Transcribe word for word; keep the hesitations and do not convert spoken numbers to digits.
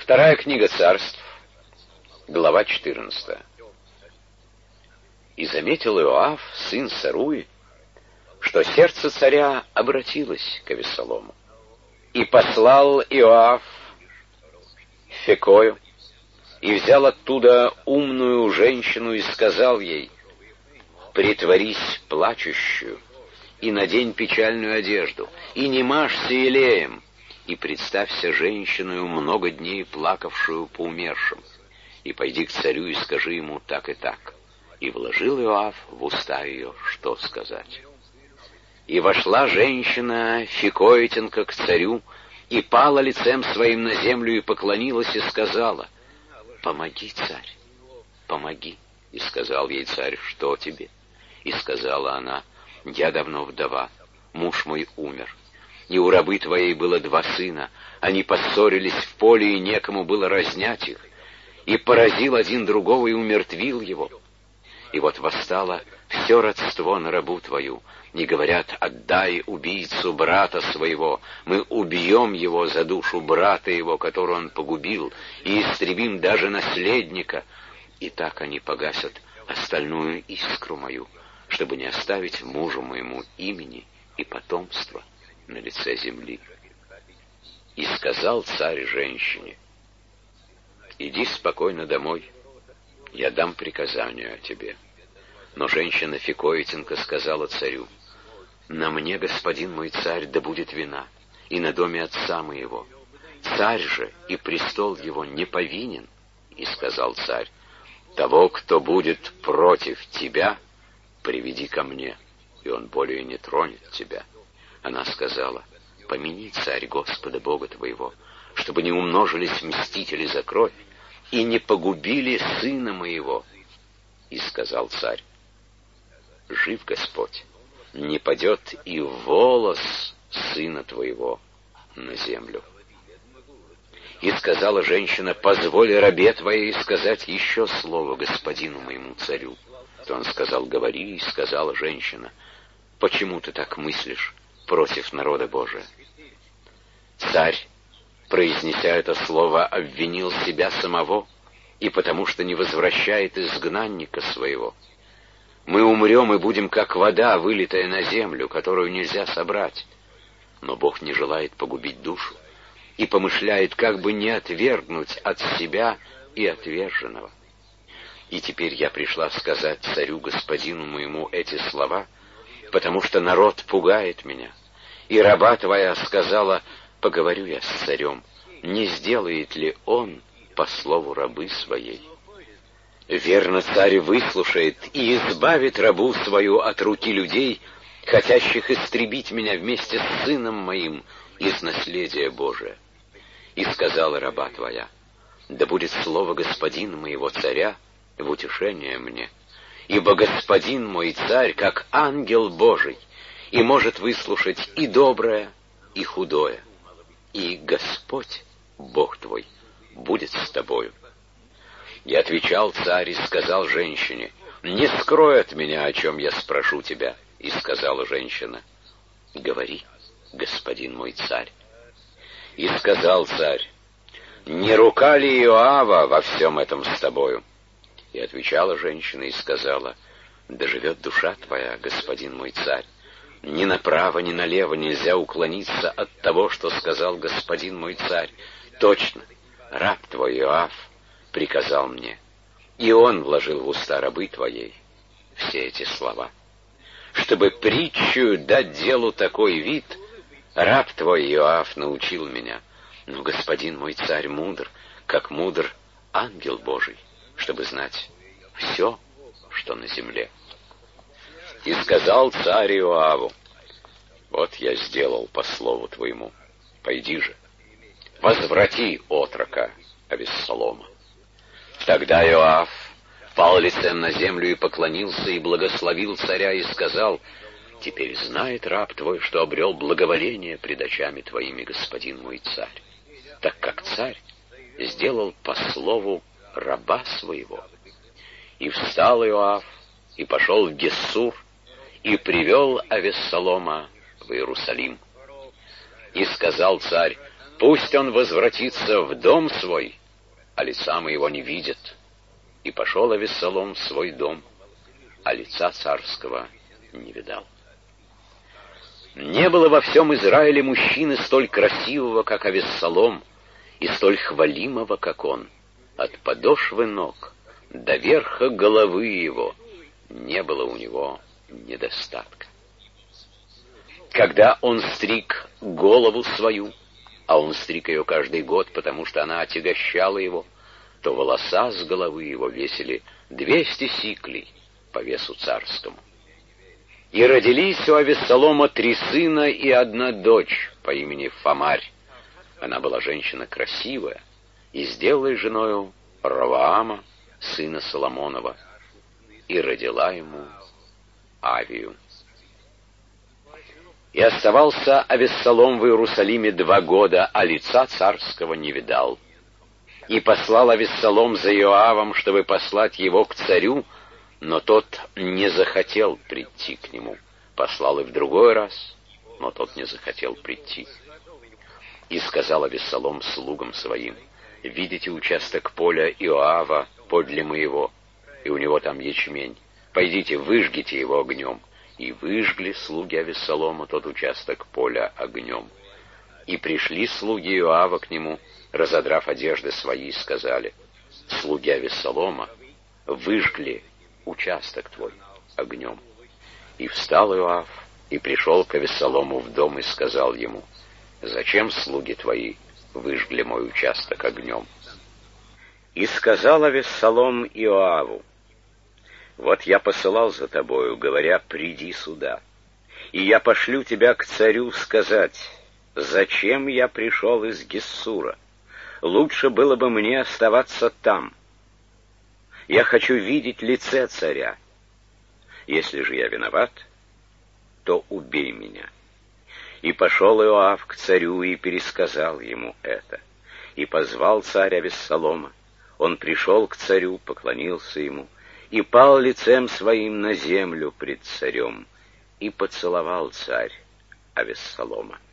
Вторая книга Царств, глава четырнадцатая. И заметил Иоав, сын Саруи, что сердце царя обратилось к Авессалому. И послал Иоав Фекою, и взял оттуда умную женщину и сказал ей: «Притворись плачущую, и надень печальную одежду, и не мажься елеем, и представься женщиною, много дней плакавшую по умершим, и пойди к царю и скажи ему так и так». И вложил Иоав в уста ее, что сказать. И вошла женщина Фекоитянка к царю, и пала лицем своим на землю, и поклонилась, и сказала: «Помоги, царь, помоги». И сказал ей царь: «Что тебе?» И сказала она: «Я давно вдова, муж мой умер, и у рабы твоей было два сына, они поссорились в поле, и некому было разнять их, и поразил один другого, и умертвил его. И вот восстало все родство на рабу твою, и говорят: отдай убийцу брата своего, мы убьем его за душу брата его, которого он погубил, и истребим даже наследника, и так они погасят остальную искру мою, чтобы не оставить мужу моему имени и потомства на лице земли». И сказал царь женщине: «Иди спокойно домой, я дам приказание о тебе». Но женщина Фекоитянка сказала царю: «На мне, господин мой царь, да будет вина, и на доме отца моего. Царь же и престол его не повинен». И сказал царь: «Того, кто будет против тебя, приведи ко мне, и он более не тронет тебя». Она сказала: «Помяни, царь, Господа Бога твоего, чтобы не умножились мстители за кровь и не погубили сына моего». И сказал царь: «Жив Господь, не падет и волос сына твоего на землю». И сказала женщина: «Позволь рабе твоей сказать еще слово господину моему царю». То он сказал: «Говори». И сказала женщина: «Почему ты так мыслишь против народа Божия?» Царь, произнеся это слово, обвинил себя самого, и потому что не возвращает изгнанника своего. Мы умрем и будем, как вода, вылитая на землю, которую нельзя собрать. Но Бог не желает погубить душу и помышляет, как бы не отвергнуть от себя и отверженного. И теперь я пришла сказать царю господину моему эти слова, потому что народ пугает меня. И раба твоя сказала: поговорю я с царем, не сделает ли он по слову рабы своей. Верно, царь выслушает и избавит рабу свою от руки людей, хотящих истребить меня вместе с сыном моим из наследия Божия. И сказала раба твоя: да будет слово господина моего царя в утешение мне, ибо господин мой царь, как ангел Божий, и может выслушать и доброе, и худое, и Господь, Бог твой, будет с тобою. И отвечал царь и сказал женщине: не скрой от меня, о чем я спрошу тебя. И сказала женщина: говори, господин мой царь. И сказал царь: не рука ли Иоава во всем этом с тобою? И отвечала женщина и сказала: да живет душа твоя, господин мой царь. Ни направо, ни налево нельзя уклониться от того, что сказал господин мой царь. Точно, раб твой Иоав приказал мне, и он вложил в уста рабы твоей все эти слова. Чтобы притчу дать делу такой вид, раб твой Иоав научил меня. Но господин мой царь мудр, как мудр ангел Божий, чтобы знать все, что на земле. И сказал царь Иоаву: вот я сделал по слову твоему, пойди же, возврати отрока Авессалома. Тогда Иоав пал лицем на землю и поклонился, и благословил царя, и сказал: теперь знает раб твой, что обрел благоволение пред очами твоими, господин мой царь, так как царь сделал по слову раба своего. И встал Иоав, и пошел в Гессур, и привел Авессалома в Иерусалим. И сказал царь: пусть он возвратится в дом свой, а лица моего не видят. И пошел Авессалом в свой дом, а лица царского не видал. Не было во всем Израиле мужчины столь красивого, как Авессалом, и столь хвалимого, как он. От подошвы ног до верха головы его не было у него недостатка. Когда он стриг голову свою, а он стриг ее каждый год, потому что она отягощала его, то волоса с головы его весили двести сиклей по весу царскому. И родились у Авессалома три сына и одна дочь по имени Фамарь. Она была женщина красивая, и сделала женою Ровоама, сына Соломонова, и родила ему Авию. И оставался Авессалом в Иерусалиме два года, а лица царского не видал. И послал Авессалом за Иоавом, чтобы послать его к царю, но тот не захотел прийти к нему. Послал и в другой раз, но тот не захотел прийти. И сказал Авессалом слугам своим: «Видите участок поля Иоава подле моего, и у него там ячмень. Пойдите, выжгите его огнем». И выжгли слуги Авессалома тот участок поля огнем. И пришли слуги Иоава к нему, разодрав одежды свои, и сказали: «Слуги Авессалома выжгли участок твой огнем». И встал Иоав, и пришел к Авессалому в дом, и сказал ему: «Зачем слуги твои выжгли мой участок огнем?» И сказал Авессалом Иоаву: «Вот я посылал за тобою, говоря: приди сюда, и я пошлю тебя к царю сказать: зачем я пришел из Гессура? Лучше было бы мне оставаться там. Я хочу видеть лице царя. Если же я виноват, то убей меня». И пошел Иоав к царю и пересказал ему это. И позвал царь Авессалома. Он пришел к царю, поклонился ему, и пал лицем своим на землю пред царем, и поцеловал царь Авессалома.